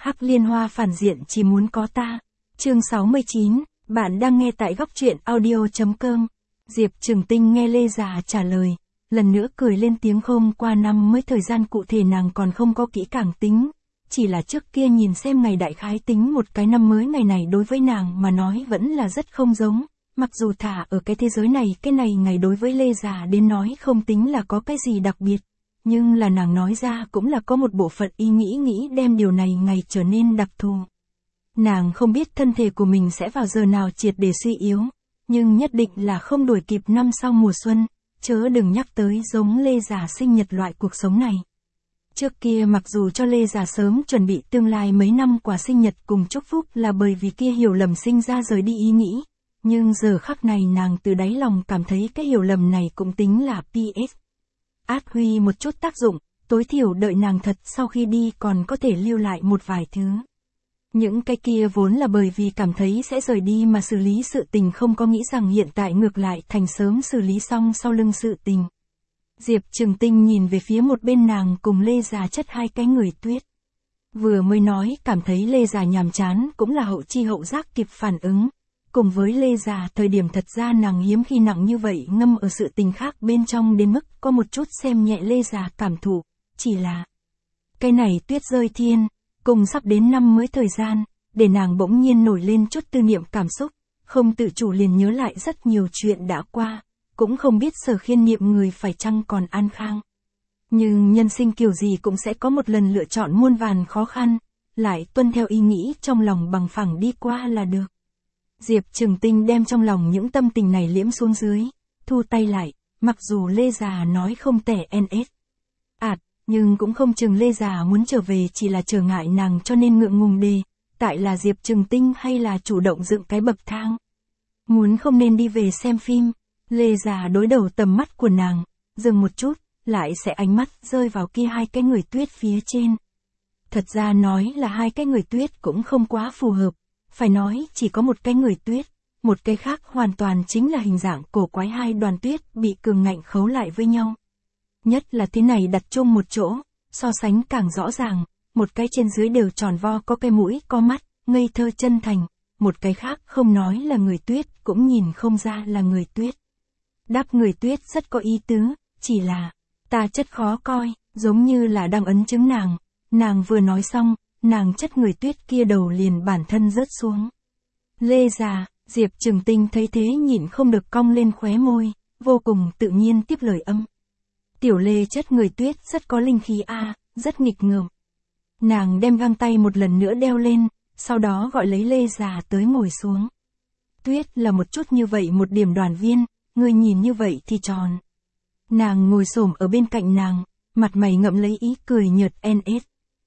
Hắc Liên Hoa phản diện chỉ muốn có ta. Chương 69, bạn đang nghe tại góc truyện audio.com. Diệp Trừng Tinh nghe Lê Già trả lời, lần nữa cười lên tiếng. Hôm qua năm mới thời gian cụ thể nàng còn không có kỹ càng tính, chỉ là trước kia nhìn xem ngày đại khái tính một cái năm mới ngày này đối với nàng mà nói vẫn là rất không giống. Mặc dù thả ở cái thế giới này cái này ngày đối với Lê Già đến nói không tính là có cái gì đặc biệt, nhưng là nàng nói ra cũng là có một bộ phận ý nghĩ đem điều này ngày trở nên đặc thù. Nàng không biết thân thể của mình sẽ vào giờ nào triệt để suy yếu, nhưng nhất định là không đuổi kịp năm sau mùa xuân, chớ đừng nhắc tới giống Lê Già sinh nhật loại cuộc sống này. Trước kia mặc dù cho Lê Già sớm chuẩn bị tương lai mấy năm quà sinh nhật cùng chúc phúc là bởi vì kia hiểu lầm sinh ra rời đi ý nghĩ, nhưng giờ khắc này nàng từ đáy lòng cảm thấy cái hiểu lầm này cũng tính là PS. Át huy một chút tác dụng, tối thiểu đợi nàng thật sau khi đi còn có thể lưu lại một vài thứ. Những cái kia vốn là bởi vì cảm thấy sẽ rời đi mà xử lý sự tình, không có nghĩ rằng hiện tại ngược lại thành sớm xử lý xong sau lưng sự tình. Diệp Trừng Tinh nhìn về phía một bên nàng cùng Lê Già chất hai cái người tuyết. Vừa mới nói cảm thấy Lê Già nhàm chán cũng là hậu chi hậu giác kịp phản ứng. Cùng với Lê Già thời điểm thật ra nàng hiếm khi nặng như vậy ngâm ở sự tình khác bên trong đến mức có một chút xem nhẹ Lê Già cảm thụ, chỉ là cái này tuyết rơi thiên, cùng sắp đến năm mới thời gian, để nàng bỗng nhiên nổi lên chút tư niệm cảm xúc, không tự chủ liền nhớ lại rất nhiều chuyện đã qua, cũng không biết Sở Khiên niệm người phải chăng còn an khang. Nhưng nhân sinh kiểu gì cũng sẽ có một lần lựa chọn muôn vàn khó khăn, lại tuân theo ý nghĩ trong lòng bằng phẳng đi qua là được. Diệp Trừng Tinh đem trong lòng những tâm tình này liễm xuống dưới, thu tay lại, mặc dù Lê Già nói không tẻ NS. Nhưng cũng không chừng Lê Già muốn trở về chỉ là trở ngại nàng cho nên ngượng ngùng đề, tại là Diệp Trừng Tinh hay là chủ động dựng cái bậc thang. Muốn không nên đi về xem phim, Lê Già đối đầu tầm mắt của nàng, dừng một chút, lại sẽ ánh mắt rơi vào kia hai cái người tuyết phía trên. Thật ra nói là hai cái người tuyết cũng không quá phù hợp. Phải nói chỉ có một cái người tuyết, một cái khác hoàn toàn chính là hình dạng cổ quái, hai đoàn tuyết bị cường ngạnh khấu lại với nhau. Nhất là thế này đặt chung một chỗ, so sánh càng rõ ràng, một cái trên dưới đều tròn vo có cái mũi có mắt, ngây thơ chân thành, một cái khác không nói là người tuyết cũng nhìn không ra là người tuyết. Đáp người tuyết rất có ý tứ, chỉ là, ta chất khó coi, giống như là đang ấn chứng nàng vừa nói xong. Nàng chất người tuyết kia đầu liền bản thân rớt xuống. Lê Già, Diệp Trừng Tinh thấy thế nhịn không được cong lên khóe môi, vô cùng tự nhiên tiếp lời âm. Tiểu Lê chất người tuyết rất có linh khí rất nghịch ngợm. Nàng đem găng tay một lần nữa đeo lên, sau đó gọi lấy Lê Già tới ngồi xuống. Tuyết là một chút như vậy một điểm đoàn viên, người nhìn như vậy thì tròn. Nàng ngồi xổm ở bên cạnh nàng, mặt mày ngậm lấy ý cười nhợt NS.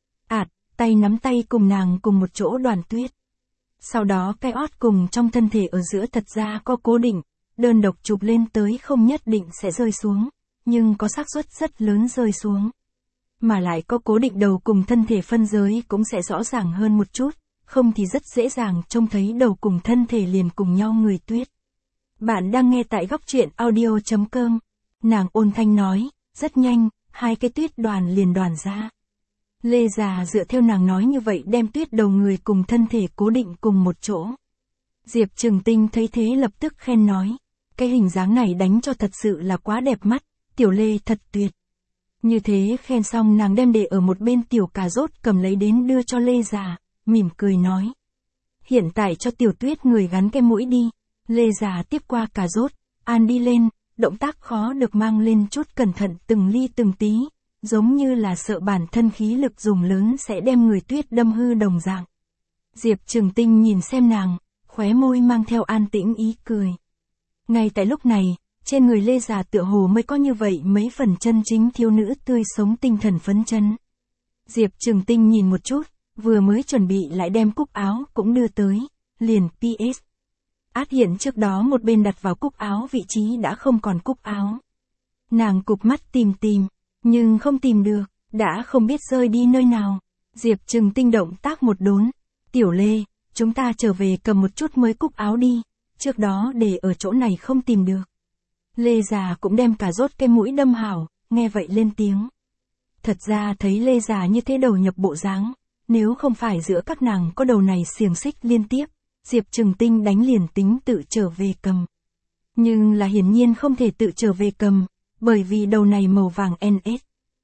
Tay nắm tay cùng nàng cùng một chỗ đoàn tuyết. Sau đó cái ót cùng trong thân thể ở giữa thật ra có cố định, đơn độc chụp lên tới không nhất định sẽ rơi xuống, nhưng có xác suất rất lớn rơi xuống. Mà lại có cố định đầu cùng thân thể phân giới cũng sẽ rõ ràng hơn một chút, không thì rất dễ dàng trông thấy đầu cùng thân thể liền cùng nhau người tuyết. Bạn đang nghe tại góc truyện audio.com. Nàng ôn thanh nói, rất nhanh, hai cái tuyết đoàn liền đoàn ra. Lê Già dựa theo nàng nói như vậy đem tuyết đầu người cùng thân thể cố định cùng một chỗ. Diệp Trừng Tinh thấy thế lập tức khen nói, cái hình dáng này đánh cho thật sự là quá đẹp mắt, tiểu Lê thật tuyệt. Như thế khen xong nàng đem để ở một bên tiểu cà rốt cầm lấy đến đưa cho Lê Già, mỉm cười nói. Hiện tại cho tiểu tuyết người gắn cái mũi đi. Lê Già tiếp qua cà rốt, an đi lên, động tác khó được mang lên chút cẩn thận từng ly từng tí. Giống như là sợ bản thân khí lực dùng lớn sẽ đem người tuyết đâm hư đồng dạng. Diệp Trừng Tinh nhìn xem nàng, khóe môi mang theo an tĩnh ý cười. Ngay tại lúc này, trên người Lê Già tựa hồ mới có như vậy mấy phần chân chính thiếu nữ tươi sống tinh thần phấn chấn. Diệp Trừng Tinh nhìn một chút, vừa mới chuẩn bị lại đem cúc áo cũng đưa tới, liền PS. Hiện trước đó một bên đặt vào cúc áo vị trí đã không còn cúc áo. Nàng cụp mắt tìm, nhưng không tìm được, đã không biết rơi đi nơi nào. Diệp Trừng Tinh động tác một đốn. Tiểu Lê, chúng ta trở về cầm một chút mới cúc áo đi, trước đó để ở chỗ này không tìm được. Lê Già cũng đem cà rốt cái mũi đâm hảo, nghe vậy lên tiếng. Thật ra thấy Lê Già như thế đầu nhập bộ dáng, nếu không phải giữa các nàng có đầu này xiềng xích liên tiếp, Diệp Trừng Tinh đánh liền tính tự trở về cầm. Nhưng là hiển nhiên không thể tự trở về cầm, bởi vì đầu này màu vàng NS.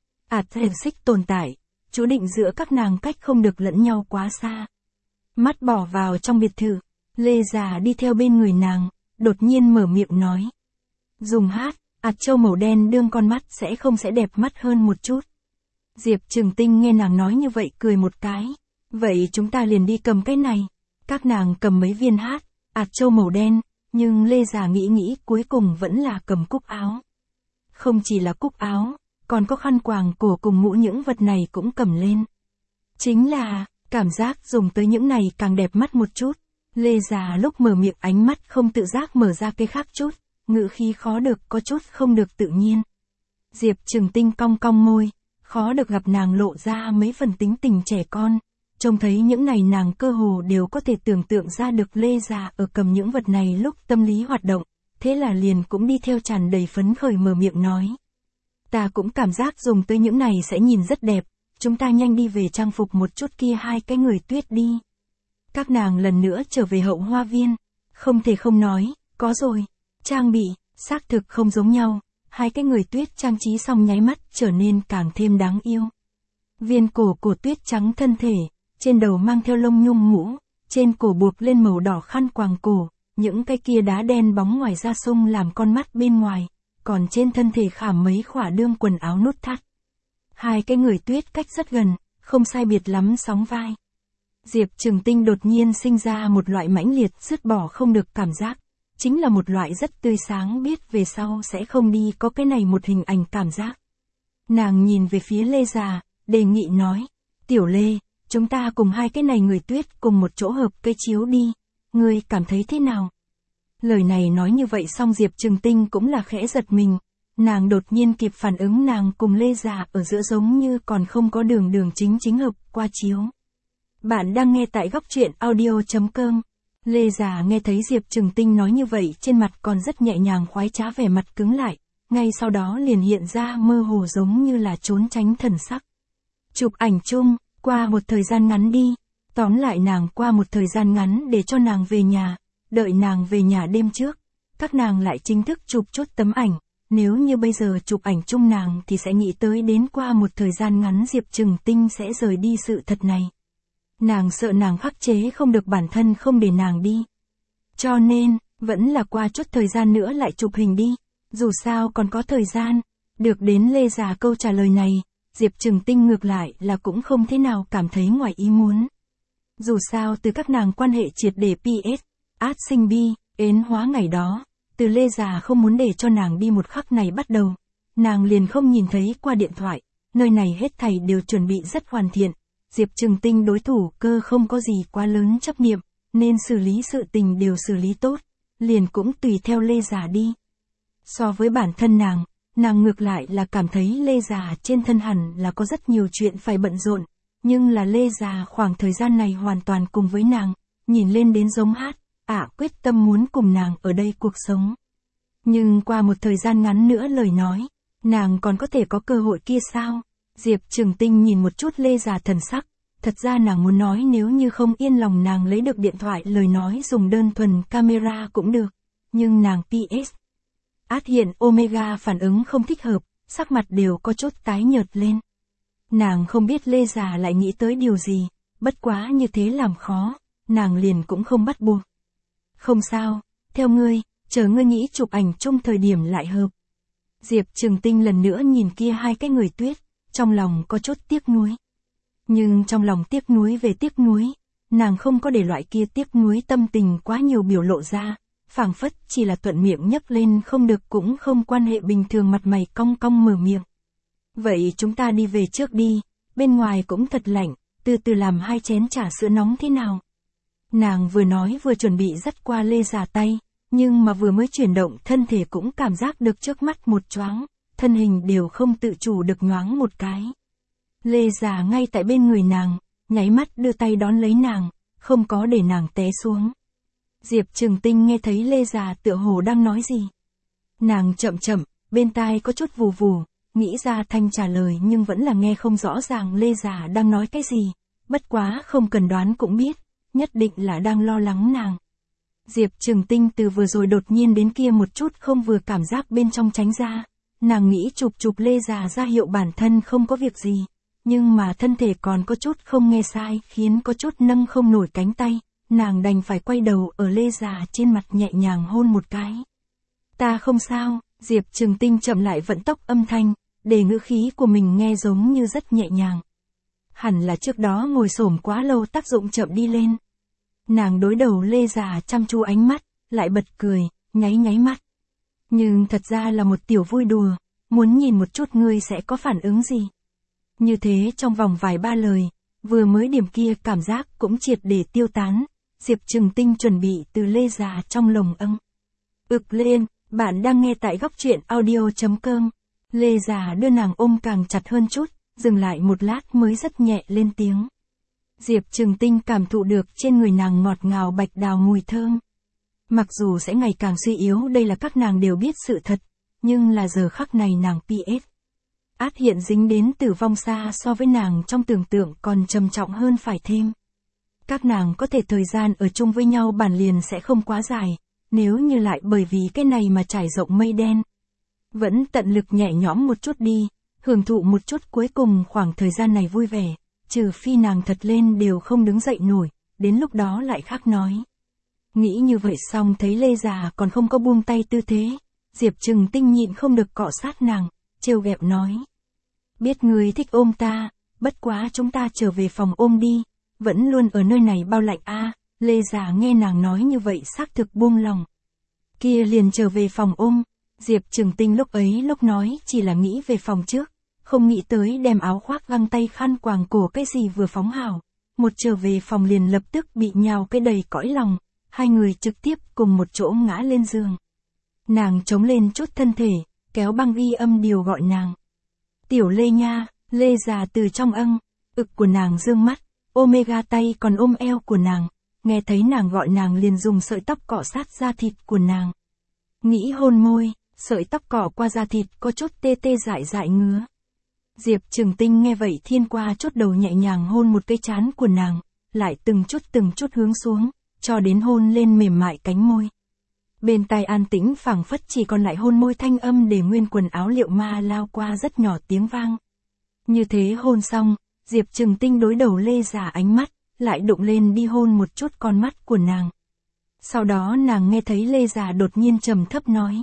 Xiềng xích tồn tại, chú định giữa các nàng cách không được lẫn nhau quá xa. Mắt bỏ vào trong biệt thự, Lê Già đi theo bên người nàng, đột nhiên mở miệng nói. Dùng hát, châu màu đen đương con mắt sẽ đẹp mắt hơn một chút. Diệp Trừng Tinh nghe nàng nói như vậy cười một cái. Vậy chúng ta liền đi cầm cái này. Các nàng cầm mấy viên hát, châu màu đen, nhưng Lê Già nghĩ cuối cùng vẫn là cầm cúc áo. Không chỉ là cúc áo, còn có khăn quàng cổ cùng mũ, những vật này cũng cầm lên. Chính là, cảm giác dùng tới những này càng đẹp mắt một chút. Lê Già lúc mở miệng ánh mắt không tự giác mở ra cái khác chút, ngữ khí khó được có chút không được tự nhiên. Diệp Trừng Tinh cong cong môi, khó được gặp nàng lộ ra mấy phần tính tình trẻ con. Trông thấy những này nàng cơ hồ đều có thể tưởng tượng ra được Lê Già ở cầm những vật này lúc tâm lý hoạt động, thế là liền cũng đi theo tràn đầy phấn khởi mở miệng nói. Ta cũng cảm giác dùng tới những này sẽ nhìn rất đẹp, chúng ta nhanh đi về trang phục một chút kia hai cái người tuyết đi. Các nàng lần nữa trở về hậu hoa viên, không thể không nói, có rồi, trang bị, xác thực không giống nhau, hai cái người tuyết trang trí xong nháy mắt trở nên càng thêm đáng yêu. Viên cổ tuyết trắng thân thể, trên đầu mang theo lông nhung mũ, trên cổ buộc lên màu đỏ khăn quàng cổ, những cái kia đá đen bóng ngoài da sung làm con mắt bên ngoài, còn trên thân thể khảm mấy khỏa đương quần áo nút thắt. Hai cái người tuyết cách rất gần, không sai biệt lắm sóng vai. Diệp Trừng Tinh đột nhiên sinh ra một loại mãnh liệt dứt bỏ không được cảm giác, chính là một loại rất tươi sáng biết về sau sẽ không đi có cái này một hình ảnh cảm giác. Nàng nhìn về phía Lê Già, đề nghị nói, Tiểu Lê, chúng ta cùng hai cái này người tuyết cùng một chỗ hợp cây chiếu đi, ngươi cảm thấy thế nào? Lời này nói như vậy xong Diệp Trừng Tinh cũng là khẽ giật mình, nàng đột nhiên kịp phản ứng nàng cùng Lê Già ở giữa giống như còn không có đường chính hợp qua chiếu. Bạn đang nghe tại góc truyện audio.com. Lê Già nghe thấy Diệp Trừng Tinh nói như vậy trên mặt còn rất nhẹ nhàng khoái trá, vẻ mặt cứng lại, ngay sau đó liền hiện ra mơ hồ giống như là trốn tránh thần sắc. Chụp ảnh chung, qua một thời gian ngắn đi, tóm lại nàng qua một thời gian ngắn để cho nàng về nhà, đợi nàng về nhà đêm trước, các nàng lại chính thức chụp chút tấm ảnh, nếu như bây giờ chụp ảnh chung nàng thì sẽ nghĩ tới đến qua một thời gian ngắn Diệp Trừng Tinh sẽ rời đi sự thật này. Nàng sợ nàng khắc chế không được bản thân không để nàng đi. Cho nên, vẫn là qua chút thời gian nữa lại chụp hình đi, dù sao còn có thời gian. Được đến Lê Già câu trả lời này, Diệp Trừng Tinh ngược lại là cũng không thế nào cảm thấy ngoài ý muốn. Dù sao từ các nàng quan hệ triệt để PS, sinh bi, ến hóa ngày đó, từ Lê Già không muốn để cho nàng đi một khắc này bắt đầu, nàng liền không nhìn thấy qua điện thoại, nơi này hết thảy đều chuẩn bị rất hoàn thiện. Diệp Trừng Tinh đối thủ cơ không có gì quá lớn chấp niệm, nên xử lý sự tình đều xử lý tốt, liền cũng tùy theo Lê Già đi. So với bản thân nàng ngược lại là cảm thấy Lê Già trên thân hẳn là có rất nhiều chuyện phải bận rộn, nhưng là Lê Già khoảng thời gian này hoàn toàn cùng với nàng, nhìn lên đến giống hát, quyết tâm muốn cùng nàng ở đây cuộc sống. Nhưng qua một thời gian ngắn nữa lời nói, nàng còn có thể có cơ hội kia sao? Diệp Trừng Tinh nhìn một chút Lê Già thần sắc, thật ra nàng muốn nói nếu như không yên lòng nàng lấy được điện thoại lời nói dùng đơn thuần camera cũng được, nhưng nàng PS. Hiện Omega phản ứng không thích hợp, sắc mặt đều có chút tái nhợt lên. Nàng không biết Lê Già lại nghĩ tới điều gì, bất quá như thế làm khó, nàng liền cũng không bắt buộc. Không sao, theo ngươi, chờ ngươi nghĩ chụp ảnh chung thời điểm lại hợp. Diệp Trừng Tinh lần nữa nhìn kia hai cái người tuyết, trong lòng có chút tiếc nuối. Nhưng trong lòng tiếc nuối về tiếc nuối, nàng không có để loại kia tiếc nuối tâm tình quá nhiều biểu lộ ra, phảng phất chỉ là thuận miệng nhấc lên không được cũng không quan hệ bình thường, mặt mày cong cong mở miệng. Vậy chúng ta đi về trước đi, bên ngoài cũng thật lạnh, từ từ làm 2 chén trà sữa nóng thế nào? Nàng vừa nói vừa chuẩn bị dắt qua Lê Già tay, nhưng mà vừa mới chuyển động thân thể cũng cảm giác được trước mắt một choáng, thân hình đều không tự chủ được nhoáng một cái. Lê Già ngay tại bên người nàng, nháy mắt đưa tay đón lấy nàng, không có để nàng té xuống. Diệp Trừng Tinh nghe thấy Lê Già tựa hồ đang nói gì. Nàng chậm chậm, bên tai có chút vù vù, nghĩ ra thanh trả lời nhưng vẫn là nghe không rõ ràng Lê Già đang nói cái gì, bất quá không cần đoán cũng biết, nhất định là đang lo lắng nàng. Diệp Trừng Tinh từ vừa rồi đột nhiên đến kia một chút không vừa cảm giác bên trong tránh ra, nàng nghĩ chụp Lê Già ra hiệu bản thân không có việc gì, nhưng mà thân thể còn có chút không nghe sai khiến có chút nâng không nổi cánh tay, nàng đành phải quay đầu ở Lê Già trên mặt nhẹ nhàng hôn một cái. Ta không sao, Diệp Trừng Tinh chậm lại vận tốc âm thanh, để ngữ khí của mình nghe giống như rất nhẹ nhàng. Hẳn là trước đó ngồi xổm quá lâu tác dụng chậm đi lên. Nàng đối đầu Lê Già chăm chú ánh mắt, lại bật cười, nháy mắt. Nhưng thật ra là một tiểu vui đùa, muốn nhìn một chút ngươi sẽ có phản ứng gì. Như thế trong vòng vài ba lời, vừa mới điểm kia cảm giác cũng triệt để tiêu tán, Diệp Trừng Tinh chuẩn bị từ Lê Già trong lồng lên, bạn đang nghe tại góc truyện audio.com. Lê Già đưa nàng ôm càng chặt hơn chút, dừng lại một lát mới rất nhẹ lên tiếng. Diệp Trừng Tinh cảm thụ được trên người nàng ngọt ngào bạch đào mùi thơm. Mặc dù sẽ ngày càng suy yếu, đây là các nàng đều biết sự thật, nhưng là giờ khắc này nàng PS. Át hiện dính đến tử vong xa so với nàng trong tưởng tượng còn trầm trọng hơn phải thêm. Các nàng có thể thời gian ở chung với nhau bản liền sẽ không quá dài, nếu như lại bởi vì cái này mà trải rộng mây đen. Vẫn tận lực nhẹ nhõm một chút đi, hưởng thụ một chút cuối cùng khoảng thời gian này vui vẻ, trừ phi nàng thật lên đều không đứng dậy nổi, đến lúc đó lại khác nói. Nghĩ như vậy xong thấy Lê Già còn không có buông tay tư thế, Diệp Trừng Tinh nhịn không được cọ sát nàng, trêu ghẹo nói. Biết ngươi thích ôm ta, bất quá chúng ta trở về phòng ôm đi, vẫn luôn ở nơi này bao lạnh a. Lê Già nghe nàng nói như vậy xác thực buông lòng. Kia liền trở về phòng ôm, Diệp Trừng Tinh lúc nói chỉ là nghĩ về phòng trước, không nghĩ tới đem áo khoác găng tay khăn quàng cổ cái gì vừa phóng hào, một trở về phòng liền lập tức bị nhào cái đầy cõi lòng, hai người trực tiếp cùng một chỗ ngã lên giường. Nàng chống lên chút thân thể, kéo băng ghi âm điều gọi nàng. Tiểu Lê nha, Lê Già từ trong ực của nàng dương mắt, Omega tay còn ôm eo của nàng, nghe thấy nàng gọi nàng liền dùng sợi tóc cọ sát da thịt của nàng. Nghĩ hôn môi, sợi tóc cọ qua da thịt có chút tê dại ngứa. Diệp Trừng Tinh nghe vậy thiên qua chốt đầu nhẹ nhàng hôn một cái trán của nàng, lại từng chút hướng xuống, cho đến hôn lên mềm mại cánh môi. Bên tai an tĩnh phảng phất chỉ còn lại hôn môi thanh âm để nguyên quần áo liệu ma lao qua rất nhỏ tiếng vang. Như thế hôn xong, Diệp Trừng Tinh đối đầu Lê Già ánh mắt, lại đụng lên đi hôn một chút con mắt của nàng. Sau đó nàng nghe thấy Lê Già đột nhiên trầm thấp nói.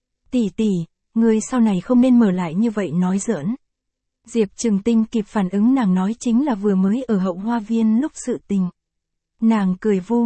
Tỷ, người sau này không nên mở lại như vậy nói giỡn. Diệp Trừng Tinh kịp phản ứng nàng nói chính là vừa mới ở hậu hoa viên lúc sự tình. Nàng cười vu,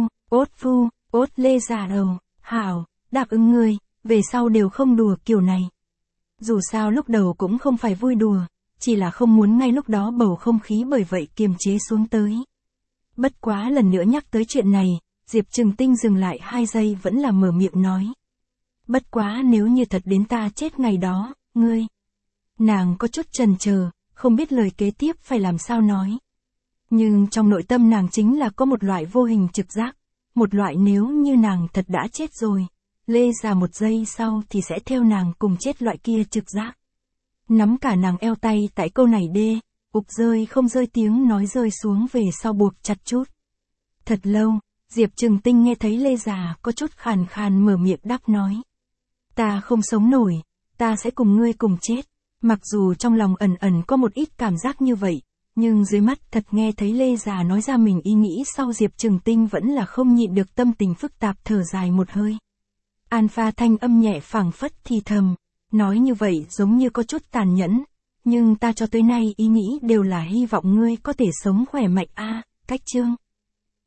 ốt Lê Già đầu, hảo, đáp ứng ngươi, về sau đều không đùa kiểu này. Dù sao lúc đầu cũng không phải vui đùa, chỉ là không muốn ngay lúc đó bầu không khí bởi vậy kiềm chế xuống tới. Bất quá lần nữa nhắc tới chuyện này, Diệp Trừng Tinh dừng lại 2 giây vẫn là mở miệng nói. Bất quá nếu như thật đến ta chết ngày đó, ngươi. Nàng có chút chần chờ, không biết lời kế tiếp phải làm sao nói. Nhưng trong nội tâm nàng chính là có một loại vô hình trực giác, một loại nếu như nàng thật đã chết rồi, Lê Già một giây sau thì sẽ theo nàng cùng chết loại kia trực giác. Nắm cả nàng eo tay tại câu này rơi không rơi tiếng nói rơi xuống về sau buộc chặt chút. Thật lâu, Diệp Trừng Tinh nghe thấy Lê Già có chút khàn khàn mở miệng đáp nói. Ta không sống nổi, ta sẽ cùng ngươi cùng chết. Mặc dù trong lòng ẩn có một ít cảm giác như vậy, nhưng dưới mắt thật nghe thấy Lê Già nói ra mình ý nghĩ sau Diệp Trừng Tinh vẫn là không nhịn được tâm tình phức tạp thở dài một hơi. Alpha thanh âm nhẹ phảng phất thì thầm, nói như vậy giống như có chút tàn nhẫn, nhưng ta cho tới nay ý nghĩ đều là hy vọng ngươi có thể sống khỏe mạnh cách chương.